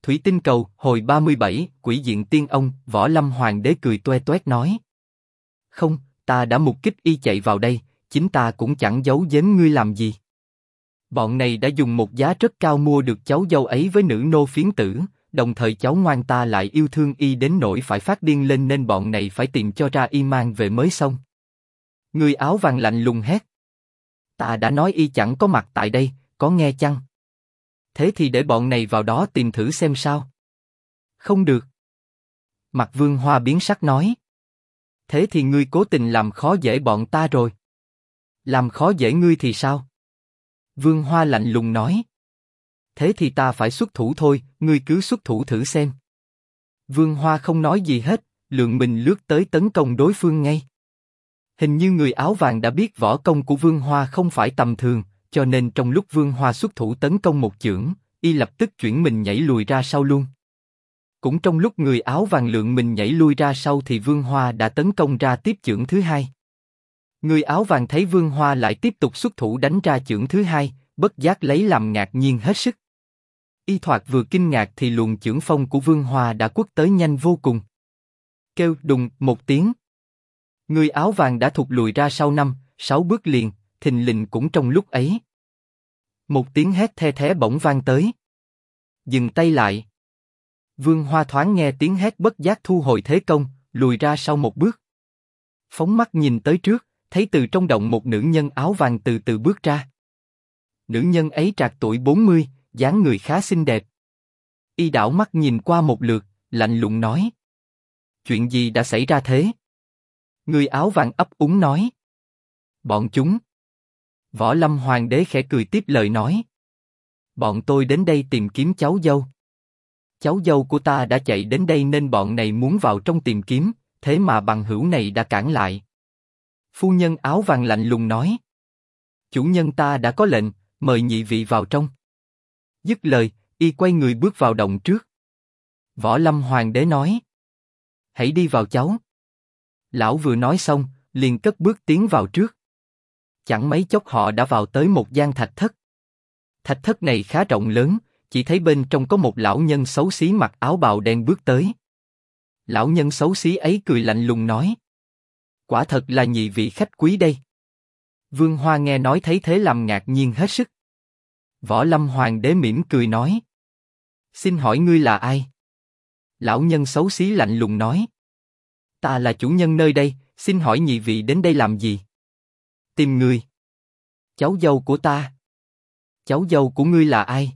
Thủy tinh cầu, hồi 37, Quỷ diện tiên ông, Võ Lâm Hoàng đế cười toe toét nói. Không, ta đã mục kích y chạy vào đây, chính ta cũng chẳng giấu giếm ngươi làm gì. Bọn này đã dùng một giá rất cao mua được cháu dâu ấy với nữ nô phiến tử, đồng thời cháu ngoan ta lại yêu thương y đến nỗi phải phát điên lên nên bọn này phải tìm cho ra y mang về mới xong. Người áo vàng lạnh lùng hét. Ta đã nói y chẳng có mặt tại đây, có nghe chăng? Thế thì để bọn này vào đó tìm thử xem sao. Không được. Mặt Vương Hoa biến sắc nói. Thế thì ngươi cố tình làm khó dễ bọn ta rồi. Làm khó dễ ngươi thì sao? Vương Hoa lạnh lùng nói. Thế thì ta phải xuất thủ thôi, ngươi cứ xuất thủ thử xem. Vương Hoa không nói gì hết, lượn mình lướt tới tấn công đối phương ngay. Hình như người áo vàng đã biết võ công của Vương Hoa không phải tầm thường, cho nên trong lúc Vương Hoa xuất thủ tấn công một chưởng, y lập tức chuyển mình nhảy lùi ra sau luôn. Cũng trong lúc người áo vàng lượn mình nhảy lui ra sau thì Vương Hoa đã tấn công ra tiếp chưởng thứ hai. Người áo vàng thấy Vương Hoa lại tiếp tục xuất thủ đánh ra chưởng thứ hai, bất giác lấy làm ngạc nhiên hết sức. Y thoạt vừa kinh ngạc thì luồng chưởng phong của Vương Hoa đã quất tới nhanh vô cùng. Kêu đùng một tiếng. Người áo vàng đã thụt lùi ra sau 5-6 bước liền, thình lình cũng trong lúc ấy. Một tiếng hét the thé bỗng vang tới. Dừng tay lại. Vương Hoa thoáng nghe tiếng hét bất giác thu hồi thế công, lùi ra sau một bước. Phóng mắt nhìn tới trước, thấy từ trong động một nữ nhân áo vàng từ từ bước ra. Nữ nhân ấy trạc tuổi 40, dáng người khá xinh đẹp. Y đảo mắt nhìn qua một lượt, lạnh lùng nói. Chuyện gì đã xảy ra thế? Người áo vàng ấp úng nói. Bọn chúng. Võ Lâm Hoàng đế khẽ cười tiếp lời nói. Bọn tôi đến đây tìm kiếm cháu dâu. Cháu dâu của ta đã chạy đến đây nên bọn này muốn vào trong tìm kiếm, thế mà bằng hữu này đã cản lại. Phu nhân áo vàng lạnh lùng nói. Chủ nhân ta đã có lệnh, mời nhị vị vào trong. Dứt lời, y quay người bước vào động trước. Võ Lâm Hoàng đế nói. Hãy đi vào cháu. Lão vừa nói xong, liền cất bước tiến vào trước. Chẳng mấy chốc họ đã vào tới một gian thạch thất. Thạch thất này khá rộng lớn, chỉ thấy bên trong có một lão nhân xấu xí mặc áo bào đen bước tới. Lão nhân xấu xí ấy cười lạnh lùng nói. Quả thật là nhị vị khách quý đây. Vương Hoa nghe nói thấy thế làm ngạc nhiên hết sức. Võ Lâm Hoàng đế mỉm cười nói. Xin hỏi ngươi là ai? Lão nhân xấu xí lạnh lùng nói. Ta là chủ nhân nơi đây, xin hỏi nhị vị đến đây làm gì? Tìm người. Cháu dâu của ta. Cháu dâu của ngươi là ai?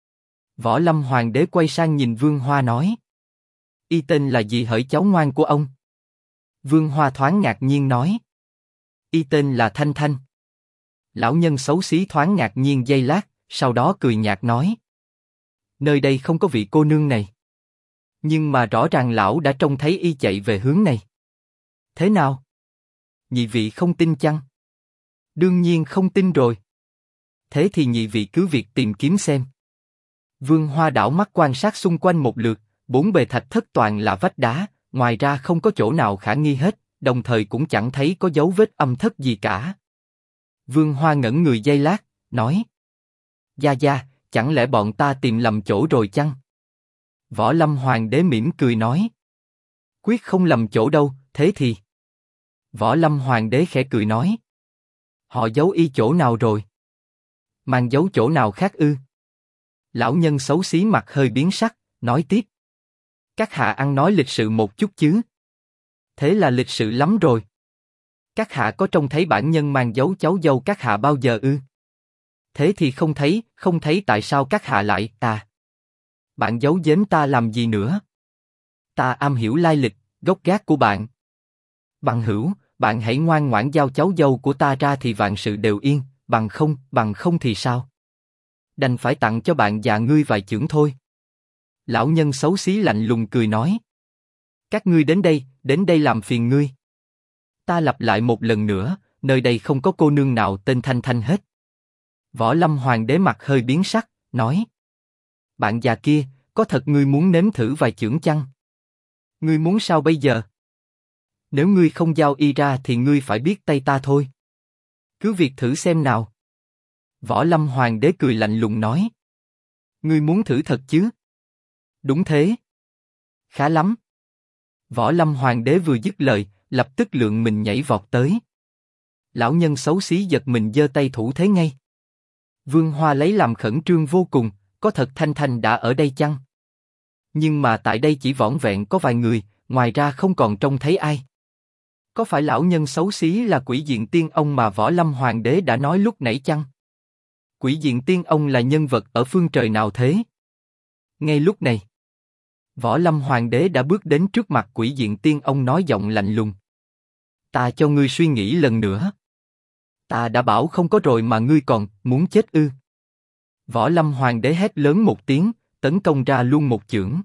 Võ Lâm Hoàng đế quay sang nhìn Vương Hoa nói. Y tên là gì hỡi cháu ngoan của ông? Vương Hoa thoáng ngạc nhiên nói. Y tên là Thanh Thanh. Lão nhân xấu xí thoáng ngạc nhiên giây lát, sau đó cười nhạt nói. Nơi đây không có vị cô nương này. Nhưng mà rõ ràng lão đã trông thấy y chạy về hướng này. Thế nào? Nhị vị không tin chăng? Đương nhiên không tin rồi. Thế thì nhị vị cứ việc tìm kiếm xem. Vương Hoa đảo mắt quan sát xung quanh một lượt, bốn bề thạch thất toàn là vách đá, ngoài ra không có chỗ nào khả nghi hết, đồng thời cũng chẳng thấy có dấu vết âm thất gì cả. Vương Hoa ngẩn người giây lát, nói. Gia Gia, chẳng lẽ bọn ta tìm lầm chỗ rồi chăng? Võ Lâm Hoàng đế mỉm cười nói. Quyết không lầm chỗ đâu, thế thì. Võ Lâm Hoàng đế khẽ cười nói. Họ giấu y chỗ nào rồi? Mang giấu chỗ nào khác ư? Lão nhân xấu xí mặt hơi biến sắc, nói tiếp. Các hạ ăn nói lịch sự một chút chứ. Thế là lịch sự lắm rồi. Các hạ có trông thấy bản nhân mang giấu cháu dâu các hạ bao giờ ư? Thế thì không thấy tại sao các hạ lại, Bạn giấu giếm ta làm gì nữa? Ta am hiểu lai lịch, gốc gác của bạn. Bằng hữu, bạn hãy ngoan ngoãn giao cháu dâu của ta ra thì vạn sự đều yên, bằng không thì sao? Đành phải tặng cho bạn già ngươi vài chưởng thôi. Lão nhân xấu xí lạnh lùng cười nói. Các ngươi đến đây làm phiền ngươi. Ta lặp lại một lần nữa, nơi đây không có cô nương nào tên Thanh Thanh hết. Võ Lâm Hoàng đế mặt hơi biến sắc, nói. Bạn già kia, có thật ngươi muốn nếm thử vài chưởng chăng? Ngươi muốn sao bây giờ? Nếu ngươi không giao y ra thì ngươi phải biết tay ta thôi. Cứ việc thử xem nào. Võ Lâm Hoàng đế cười lạnh lùng nói. Ngươi muốn thử thật chứ? Đúng thế. Khá lắm. Võ Lâm Hoàng đế vừa dứt lời, lập tức lượng mình nhảy vọt tới. Lão nhân xấu xí giật mình giơ tay thủ thế ngay. Vương Hoa lấy làm khẩn trương vô cùng, có thật Thanh Thanh đã ở đây chăng? Nhưng mà tại đây chỉ vỏn vẹn có vài người, ngoài ra không còn trông thấy ai. Có phải lão nhân xấu xí là Quỷ Diện Tiên Ông mà Võ Lâm Hoàng đế đã nói lúc nãy chăng? Quỷ Diện Tiên Ông là nhân vật ở phương trời nào thế? Ngay lúc này, Võ Lâm Hoàng đế đã bước đến trước mặt Quỷ Diện Tiên Ông nói giọng lạnh lùng. Ta cho ngươi suy nghĩ lần nữa. Ta đã bảo không có rồi mà ngươi còn muốn chết ư? Võ Lâm Hoàng đế hét lớn một tiếng, tấn công ra luôn một chưởng.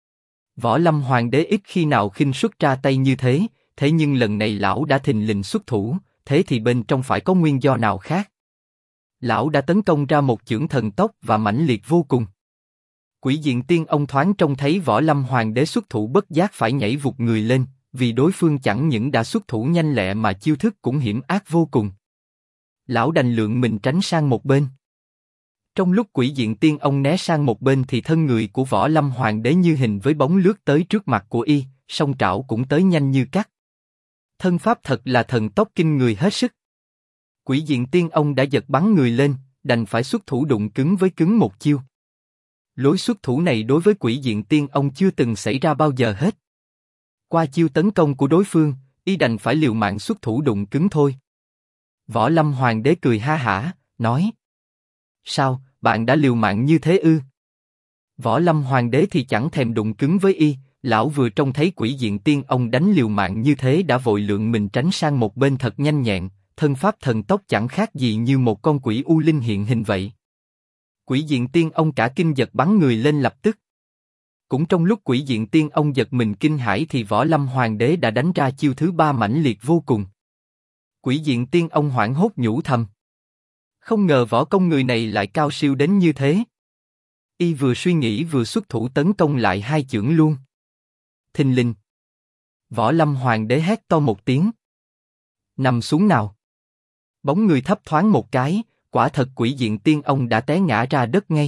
Võ Lâm Hoàng đế ít khi nào khinh suất ra tay như thế, thế nhưng lần này lão đã thình lình xuất thủ, thế thì bên trong phải có nguyên do nào khác. Lão đã tấn công ra một chưởng thần tốc và mãnh liệt vô cùng. Quỷ Diện Tiên Ông thoáng trông thấy Võ Lâm Hoàng đế xuất thủ bất giác phải nhảy vụt người lên, vì đối phương chẳng những đã xuất thủ nhanh lẹ mà chiêu thức cũng hiểm ác vô cùng. Lão đành lượng mình tránh sang một bên. Trong lúc Quỷ Diện Tiên Ông né sang một bên thì thân người của Võ Lâm Hoàng đế như hình với bóng lướt tới trước mặt của y, song trảo cũng tới nhanh như cắt. Thân pháp thật là thần tốc kinh người hết sức. Quỷ Diện Tiên Ông đã giật bắn người lên, đành phải xuất thủ đụng cứng với cứng một chiêu. Lối xuất thủ này đối với Quỷ Diện Tiên Ông chưa từng xảy ra bao giờ hết. Qua chiêu tấn công của đối phương, y đành phải liều mạng xuất thủ đụng cứng thôi. Võ Lâm Hoàng đế cười ha hả, nói: Sao, bạn đã liều mạng như thế ư? Võ Lâm Hoàng đế thì chẳng thèm đụng cứng với y, lão vừa trông thấy Quỷ Diện Tiên Ông đánh liều mạng như thế đã vội lượng mình tránh sang một bên thật nhanh nhẹn, thân pháp thần tốc chẳng khác gì như một con quỷ u linh hiện hình vậy. Quỷ Diện Tiên Ông cả kinh giật bắn người lên lập tức. Cũng trong lúc Quỷ Diện Tiên Ông giật mình kinh hãi thì Võ Lâm Hoàng đế đã đánh ra chiêu thứ ba mãnh liệt vô cùng. Quỷ Diện Tiên Ông hoảng hốt nhủ thầm: Không ngờ võ công người này lại cao siêu đến như thế. Y vừa suy nghĩ vừa xuất thủ tấn công lại hai chưởng luôn. Thình lình, Võ Lâm Hoàng đế hét to một tiếng: Nằm xuống nào! Bóng người thấp thoáng một cái, quả thật Quỷ Diện Tiên Ông đã té ngã ra đất ngay.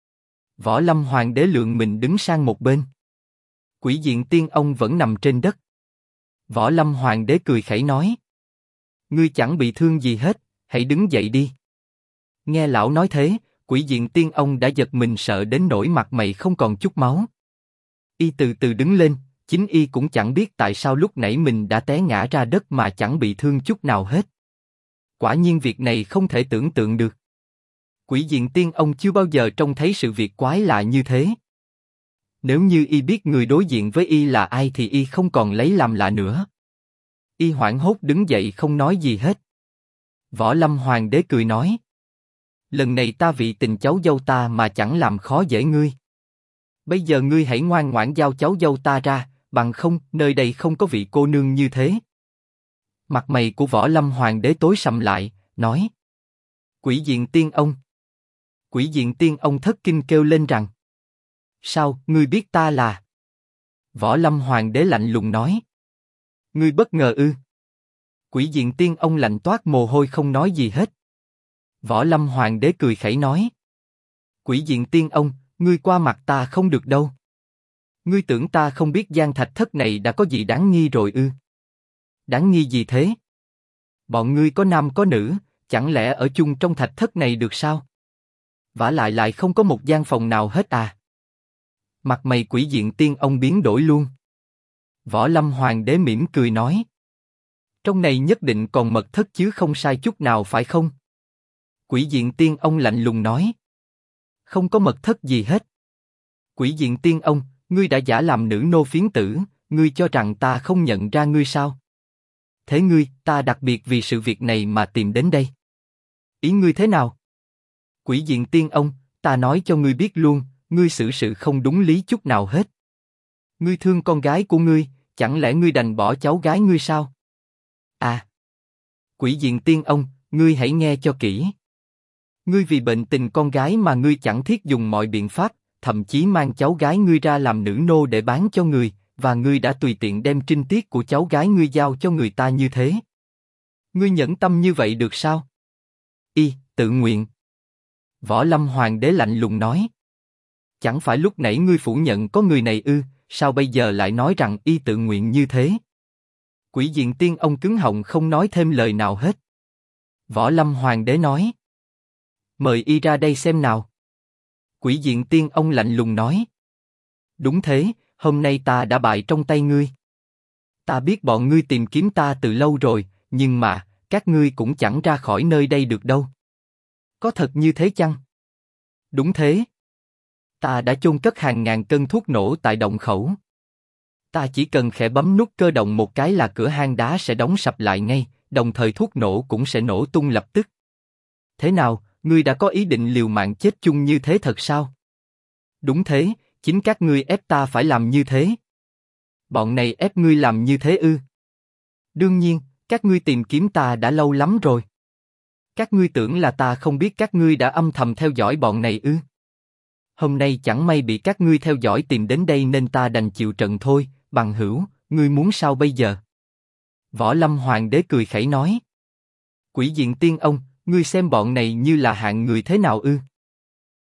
Võ Lâm Hoàng đế lượng mình đứng sang một bên. Quỷ Diện Tiên Ông vẫn nằm trên đất. Võ Lâm Hoàng đế cười khẩy nói: Ngươi chẳng bị thương gì hết, hãy đứng dậy đi. Nghe lão nói thế, Quỷ Diện Tiên Ông đã giật mình sợ đến nỗi mặt mày không còn chút máu. Y từ từ đứng lên, chính y cũng chẳng biết tại sao lúc nãy mình đã té ngã ra đất mà chẳng bị thương chút nào hết. Quả nhiên việc này không thể tưởng tượng được. Quỷ Diện Tiên Ông chưa bao giờ trông thấy sự việc quái lạ như thế. Nếu như y biết người đối diện với y là ai thì y không còn lấy làm lạ nữa. Y hoảng hốt đứng dậy không nói gì hết. Võ Lâm Hoàng đế cười nói: Lần này ta vì tình cháu dâu ta mà chẳng làm khó dễ ngươi. Bây giờ ngươi hãy ngoan ngoãn giao cháu dâu ta ra, bằng không nơi đây không có vị cô nương như thế. Mặt mày của Võ Lâm Hoàng đế tối sầm lại, nói: Quỷ Diện Tiên Ông. Quỷ Diện Tiên Ông thất kinh kêu lên rằng: Sao, ngươi biết ta là? Võ Lâm Hoàng đế lạnh lùng nói: Ngươi bất ngờ ư? Quỷ Diện Tiên Ông lạnh toát mồ hôi không nói gì hết. Võ Lâm Hoàng đế cười khẩy nói: Quỷ Diện Tiên Ông, ngươi qua mặt ta không được đâu. Ngươi tưởng ta không biết gian thạch thất này đã có gì đáng nghi rồi ư? Đáng nghi gì thế? Bọn ngươi có nam có nữ, chẳng lẽ ở chung trong thạch thất này được sao? Vả lại không có một gian phòng nào hết à? Mặt mày Quỷ Diện Tiên Ông biến đổi luôn. Võ Lâm Hoàng đế mỉm cười nói: Trong này nhất định còn mật thất chứ không sai chút nào phải không? Quỷ Diện Tiên Ông lạnh lùng nói: Không có mật thất gì hết. Quỷ Diện Tiên Ông, ngươi đã giả làm nữ nô phiến tử, ngươi cho rằng ta không nhận ra ngươi sao? Thế ngươi, ta đặc biệt vì sự việc này mà tìm đến đây. Ý ngươi thế nào? Quỷ Diện Tiên Ông, ta nói cho ngươi biết luôn, ngươi xử sự không đúng lý chút nào hết. Ngươi thương con gái của ngươi, chẳng lẽ ngươi đành bỏ cháu gái ngươi sao? À! Quỷ Diện Tiên Ông, ngươi hãy nghe cho kỹ. Ngươi vì bệnh tình con gái mà ngươi chẳng thiết dùng mọi biện pháp, thậm chí mang cháu gái ngươi ra làm nữ nô để bán cho người, và ngươi đã tùy tiện đem trinh tiết của cháu gái ngươi giao cho người ta như thế. Ngươi nhẫn tâm như vậy được sao? Y, tự nguyện. Võ Lâm Hoàng đế lạnh lùng nói. chẳng phải lúc nãy ngươi phủ nhận có người này ư, sao bây giờ lại nói rằng y tự nguyện như thế? Quỷ diện tiên ông cứng họng không nói thêm lời nào hết. Võ Lâm Hoàng đế nói. Mời y ra đây xem nào. Quỷ diện tiên ông lạnh lùng nói. Đúng thế, hôm nay ta đã bại trong tay ngươi. Ta biết bọn ngươi tìm kiếm ta từ lâu rồi, nhưng mà, các ngươi cũng chẳng ra khỏi nơi đây được đâu. Có thật như thế chăng? Đúng thế. Ta đã chôn cất hàng ngàn cân thuốc nổ tại động khẩu. Ta chỉ cần khẽ bấm nút cơ động một cái là cửa hang đá sẽ đóng sập lại ngay, đồng thời thuốc nổ cũng sẽ nổ tung lập tức. Thế nào, ngươi đã có ý định liều mạng chết chung như thế thật sao? Đúng thế, chính các ngươi ép ta phải làm như thế. Bọn này ép ngươi làm như thế ư? Đương nhiên, các ngươi tìm kiếm ta đã lâu lắm rồi. Các ngươi tưởng là ta không biết các ngươi đã âm thầm theo dõi bọn này ư? Hôm nay chẳng may bị các ngươi theo dõi tìm đến đây nên ta đành chịu trận thôi, bằng hữu, ngươi muốn sao bây giờ? Võ Lâm Hoàng đế cười khẩy nói. Quỷ diện tiên ông, ngươi xem bọn này như là hạng người thế nào ư?